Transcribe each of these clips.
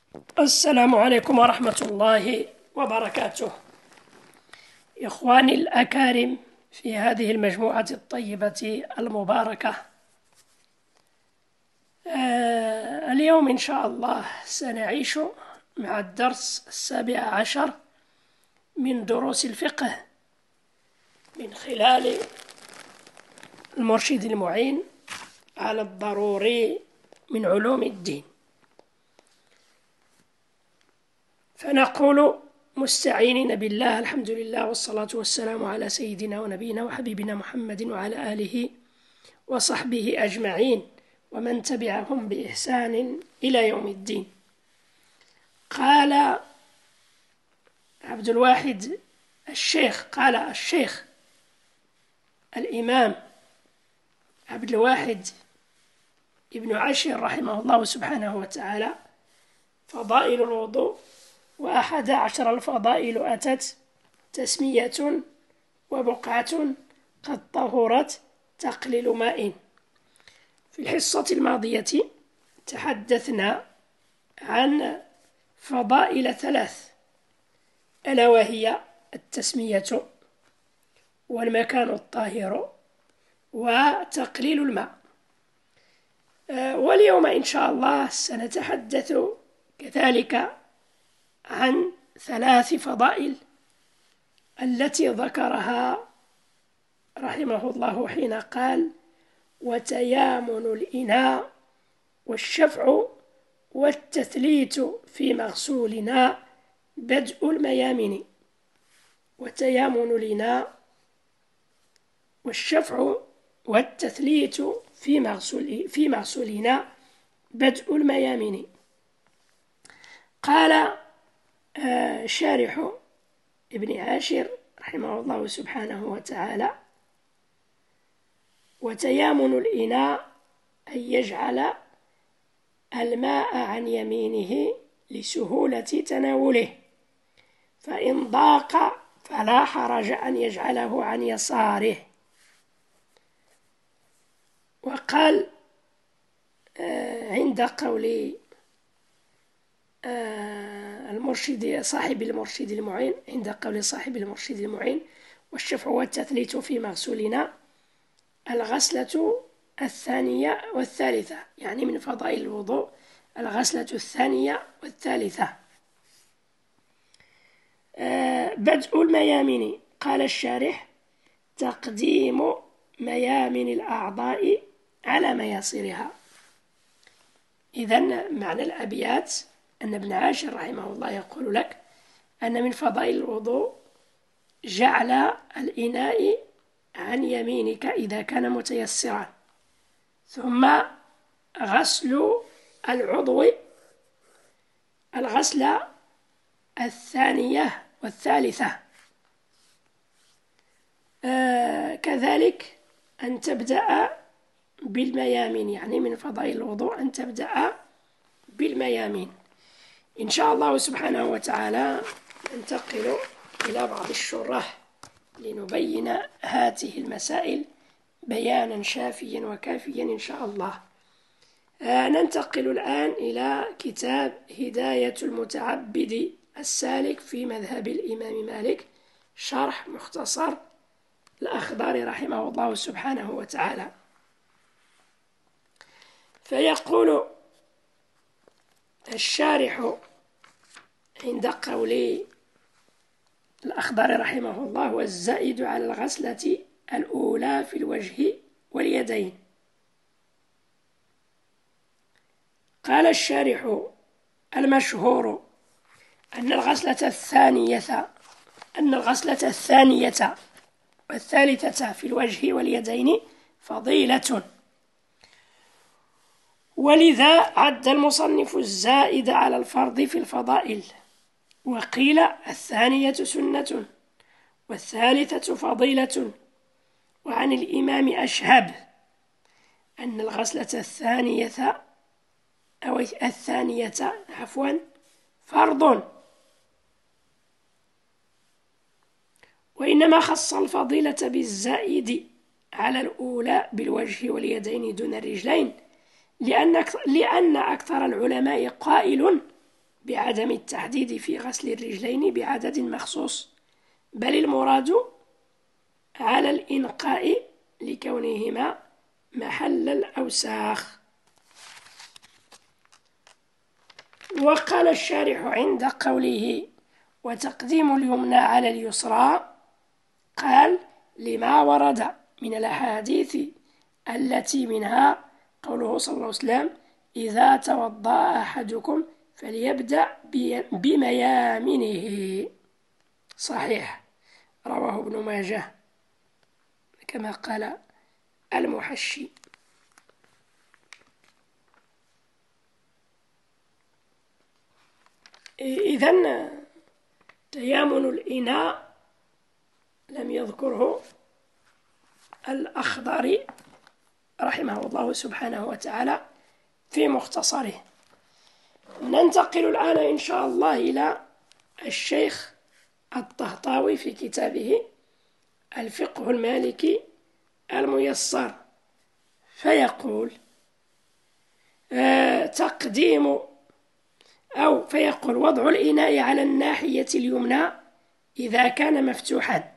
السلام عليكم ورحمة الله وبركاته. إخواني الأكارم في هذه المجموعة الطيبة المباركة، اليوم إن شاء الله سنعيش مع الدرس 17 من دروس الفقه من خلال المرشد المعين على الضروري من علوم الدين. فنقول مستعينين بالله: الحمد لله والصلاة والسلام على سيدنا ونبينا وحبيبنا محمد وعلى آله وصحبه أجمعين ومن تبعهم بإحسان إلى يوم الدين. قال عبد الواحد الشيخ الإمام عبد الواحد ابن عاشر رحمه الله سبحانه وتعالى: فضائل الوضوء، 11 الفضائل أتت تسمية وبقعة قد طهرت تقليل ماء. في الحصة الماضية تحدثنا عن فضائل 3، ألا وهي التسمية والمكان الطاهر وتقليل الماء. واليوم إن شاء الله سنتحدث كذلك عن 3 فضائل التي ذكرها رحمه الله حين قال: وتيامن الإناء والشفع والتثليت في مغسولنا بدء الميامن. وتيامن الإناء والشفع والتثليت في مغسولنا بدء الميامن. قال شارح ابن عاشر رحمه الله سبحانه وتعالى: وتيامن الإناء أن يجعل الماء عن يمينه لسهولة تناوله، فإن ضاق فلا حرج أن يجعله عن يساره. وقال عند قول صاحب المرشد المعين: والشفع والتثليت في مغسولنا الغسلة الثانية والثالثة، يعني من فضائل الوضوء الغسلة الثانية والثالثة. بدء الميامن، قال الشارح: تقديم ميامن الأعضاء على مياسرها. إذن معنى الأبيات أن ابن عاشر رحمه الله يقول لك أن من فضائل الوضوء جعل الإناء عن يمينك إذا كان متيسرا، ثم غسل العضو الغسلة الثانية والثالثة، كذلك أن تبدأ بالميامين، يعني من فضائل الوضوء أن تبدأ بالميامين. إن شاء الله سبحانه وتعالى ننتقل إلى بعض الشرح لنبين هذه المسائل بيانا شافيا وكافيا إن شاء الله. ننتقل الآن إلى كتاب هداية المتعبد السالك في مذهب الإمام مالك، شرح مختصر الأخضر رحمه الله سبحانه وتعالى. فيقول الشارح عند قول الأخضر رحمه الله: والزائد على الغسلة الأولى في الوجه واليدين. قال الشارح: المشهور أن الغسلة الثانية والثالثة في الوجه واليدين فضيلة، ولذا عد المصنف الزائد على الفرض في الفضائل. وقيل: الثانية سنة والثالثة فضيلة. وعن الإمام أشهب أن الغسلة الثانية فرض، وإنما خص الفضيلة بالزائد على الأولى بالوجه واليدين دون الرجلين، لأن أكثر العلماء قائل بعدم التحديد في غسل الرجلين بعدد مخصوص، بل المراد على الإنقاء لكونهما محل الأوساخ. وقال الشارح عند قوله وتقديم اليمنى على اليسرى، قال لما ورد من الأحاديث التي منها قوله صلى الله عليه وسلم إذا توضأ أحدكم فليبدأ بميامنه، صحيح، رواه ابن ماجه كما قال المحشي. إذن تيامن الإناء لم يذكره الأخضري رحمه الله سبحانه وتعالى في مختصره. ننتقل الآن إن شاء الله إلى الشيخ الطهطاوي في كتابه الفقه المالكي الميسر، فيقول فيقول وضع الإناء على الناحية اليمنى إذا كان مفتوحا.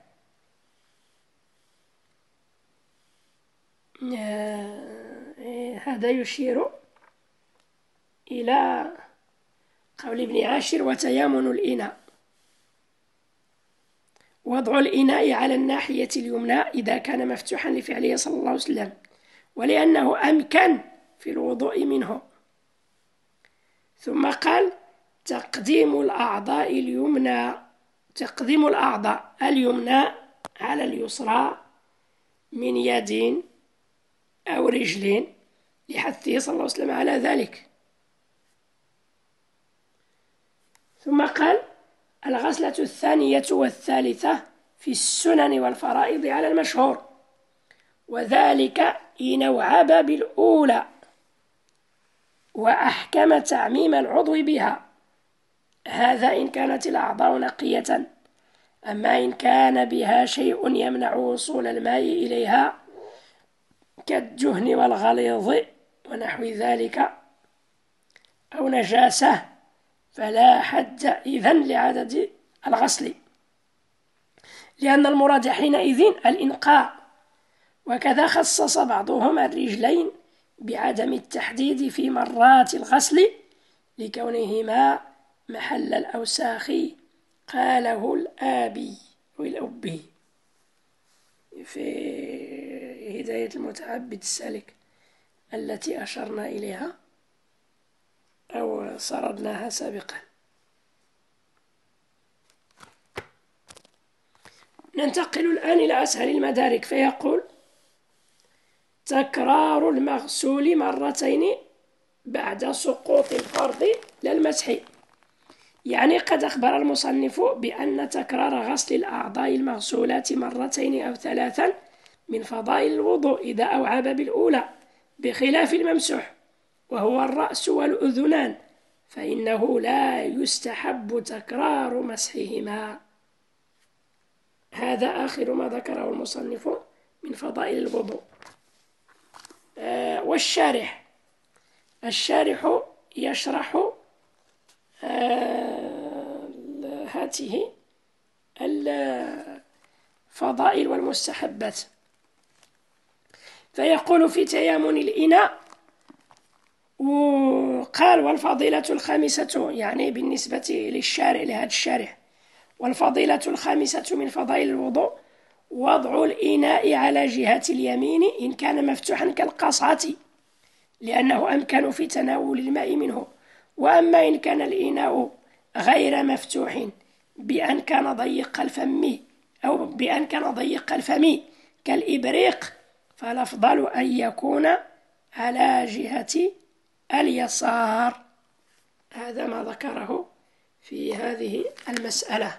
هذا يشير إلى قول ابن عاشر وتيامن الإناء، وضع الإناء على الناحية اليمنى إذا كان مفتوحا لفعله صلى الله عليه وسلم، ولأنه أمكن في الوضوء منه. ثم قال تقديم الأعضاء اليمنى على اليسرى من يد أو رجل، لحثه صلى الله عليه وسلم على ذلك. ثم قال الغسلة الثانية والثالثة في السنن والفرائض على المشهور، وذلك إن وعب بالأولى وأحكم تعميم العضو بها، هذا إن كانت الأعضاء نقية. أما إن كان بها شيء يمنع وصول الماء إليها كالدهن والغليظ ونحو ذلك أو نجاسة فلا حد إذن لعدد الغسل، لأن المراد حينئذ الإنقاء. وكذا خصص بعضهم الرجلين بعدم التحديد في مرات الغسل لكونهما محل الأوساخ، قاله الآبي والأبي في هداية المتعبد السالك التي أشرنا إليها أو سردناها سابقا. ننتقل الآن إلى أسهل المدارك، فيقول تكرار المغسول مرتين بعد سقوط الفرض للمسح. يعني قد أخبر المصنف بأن تكرار غسل الأعضاء المغسولات مرتين أو ثلاثا من فضائل الوضوء إذا أوعب بالأولى، بخلاف الممسوح وهو الرأس والأذنان، فإنه لا يستحب تكرار مسحهما. هذا آخر ما ذكره المصنف من فضائل الوضوء. والشارح يشرح هذه الفضائل والمستحبات، فيقول في تيامن الإناء، وقال والفضيلة الخامسة، يعني بالنسبة لهذا الشارح، والفضيلة الخامسة من فضائل الوضوء وضع الإناء على جهة اليمين إن كان مفتوحا كالقصعة، لأنه أمكن في تناول الماء منه. وأما إن كان الإناء غير مفتوح بأن كان ضيق الفم كالإبريق، فالأفضل أن يكون على جهة اليسار. هذا ما ذكره في هذه المسألة.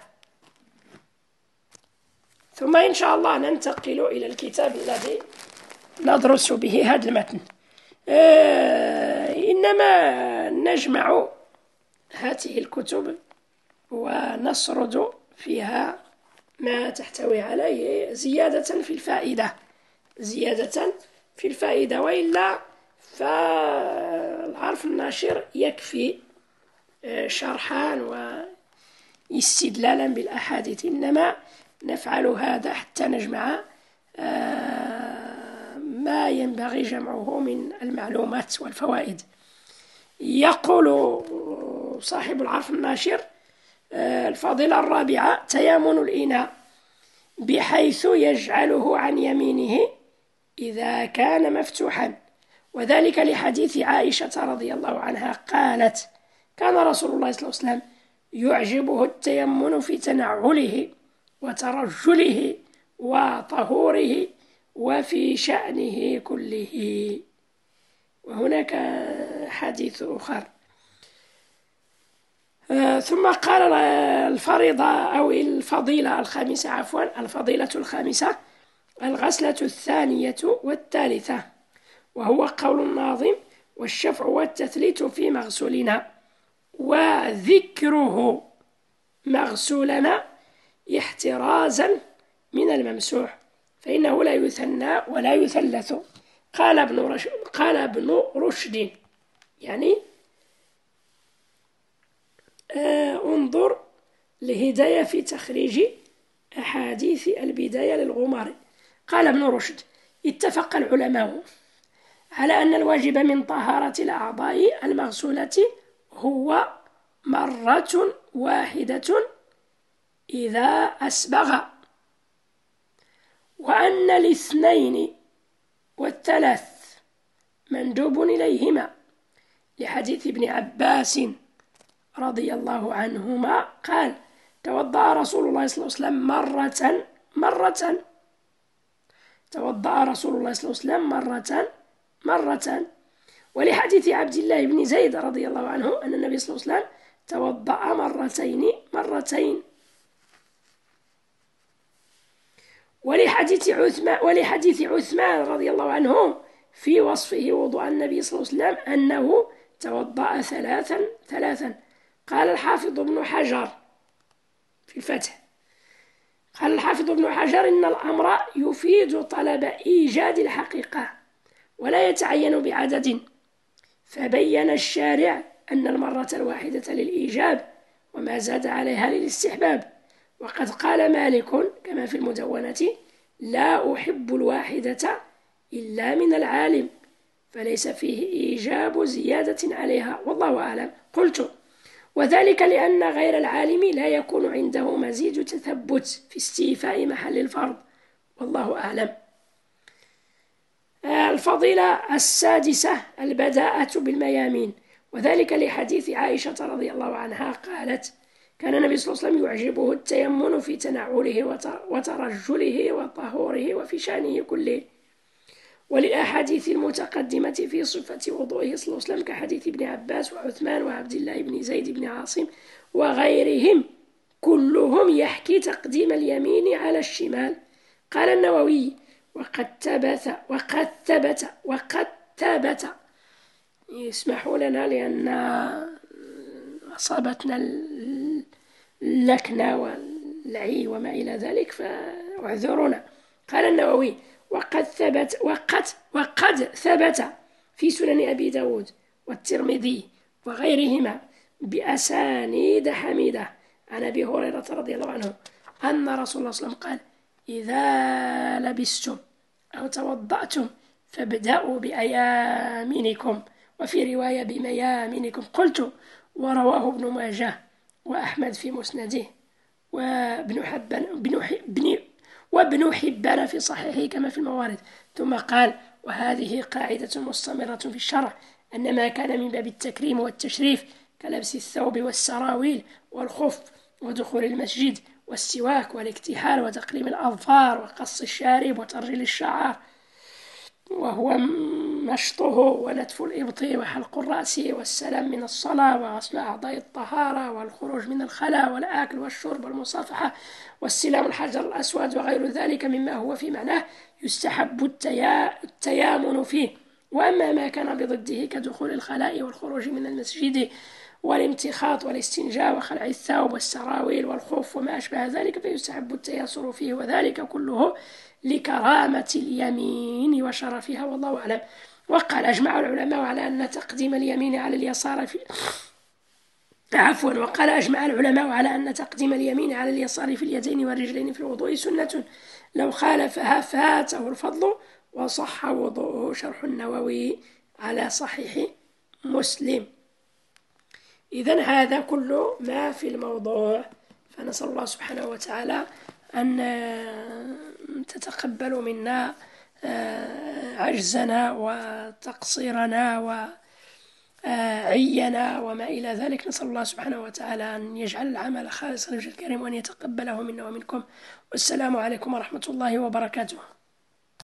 ثم إن شاء الله ننتقل إلى الكتاب الذي ندرس به هذا المتن. إنما نجمع هذه الكتب ونسرد فيها ما تحتوي عليه زيادة في الفائدة، وإلا فالعرف الناشر يكفي شرحا واستدلالا بالأحاديث، إنما نفعل هذا حتى نجمع ما ينبغي جمعه من المعلومات والفوائد. يقول صاحب العرف الناشر: الفضيلة الرابعة تيامن الإناء بحيث يجعله عن يمينه إذا كان مفتوحا، وذلك لحديث عائشة رضي الله عنها قالت: كان رسول الله صلى الله عليه وسلم يعجبه التيمن في تنعله وترجله وطهوره وفي شأنه كله. وهناك حديث آخر. ثم قال الفريضة أو الفضيلة الخامسة، الفضيلة الخامسة الغسلة الثانية والثالثة، وهو قول الناظم: والشفع والتثليث في مغسولنا، وذكره مغسولنا احترازا من الممسوح، فإنه لا يثنى ولا يثلث. قال ابن رشد يعني انظر لهداية في تخريج أحاديث البداية للغماري. قال ابن رشد: اتفق العلماء على أن الواجب من طهارة الأعضاء المغسولة هو مرة واحدة إذا أسبغ، وأن الاثنين والثلاث مندوب إليهما، لحديث ابن عباس رضي الله عنهما قال: توضأ رسول الله صلى الله عليه وسلم مرة توضأ رسول الله صلى الله عليه وسلم مرة. ولحديث عبد الله بن زيد رضي الله عنه أن النبي صلى الله عليه وسلم توضأ مرتين. ولحديث عثمان رضي الله عنه في وصفه وضوء النبي صلى الله عليه وسلم أنه توضأ ثلاثا. قال الحافظ ابن حجر في الفتح: قال الحافظ ابن حجر: إن الأمر يفيد طلب إيجاد الحقيقة ولا يتعين بعدد، فبين الشارع أن المرة الواحدة للإيجاب وما زاد عليها للاستحباب. وقد قال مالك كما في المدونة: لا أحب الواحدة إلا من العالم، فليس فيه إيجاب زيادة عليها، والله أعلم. قلت: وذلك لأن غير العالم لا يكون عنده مزيد تثبت في استيفاء محل الفرض، والله أعلم. الفضيلة السادسة البداءة بالميامين، وذلك لحديث عائشة رضي الله عنها قالت: كان النبي صلى الله عليه وسلم يعجبه التيمن في تنعله وترجله وطهوره وفي شأنه كله. وللأحاديث المتقدمة في صفة وضوئه صلى الله عليه وسلم كحديث ابن عباس وعثمان وعبد الله بن زيد بن عاصم وغيرهم كلهم يحكي تقديم اليمين على الشمال. قال النووي: وقد ثبت يسمحوا لنا لأن أصابتنا اللكنة والعي وما إلى ذلك فاعذرونا. قال النووي: وقد ثبت في سنن أبي داود والترمذي وغيرهما بأسانيد حميدة عن أبي هريرة رضي الله عنه أن رسول الله صلى الله عليه وسلم قال: إذا لبستم أو توضأتم فابدأوا بأيامنكم، وفي رواية بميامنكم. قلت: ورواه ابن ماجه وأحمد في مسنده وابن حبان في صحيحه كما في الموارد. ثم قال: وهذه قاعدة مستمرة في الشرع، أن ما كان من باب التكريم والتشريف كلبس الثوب والسراويل والخف ودخول المسجد والسواك والاكتحال وتقليم الأظفار وقص الشارب وترجيل الشعر وهو مشطه ونتف الإبط وحلق الرأس والسلام من الصلاة وغسل أعضاء الطهارة والخروج من الخلاء والأكل والشرب والمصافحة واستلام الحجر الأسود وغير ذلك مما هو في معناه يستحب التيامن فيه. وأما ما كان بضده كدخول الخلاء والخروج من المسجد والامتخاط والاستنجاء وخلع الثوب والسراويل والخف وما أشبه ذلك فيستحب التيسر فيه، وذلك كله لكرامة اليمين وشرفها، والله أعلم. وقال: أجمع العلماء على أن تقديم اليمين على اليسار عفوا. وقال أجمع العلماء على أن تقديم اليمين على اليسار في اليدين والرجلين في الوضوء سنة، لو خالفها فاته الفضل وصح وضوءه. شرح النووي على صحيح مسلم. إذن هذا كل ما في الموضوع، فنسأل الله سبحانه وتعالى أن تتقبل منا عجزنا وتقصيرنا وعينا وما إلى ذلك. نسأل الله سبحانه وتعالى أن يجعل العمل خالصا لوجه الكريم وأن يتقبله منا ومنكم. والسلام عليكم ورحمة الله وبركاته.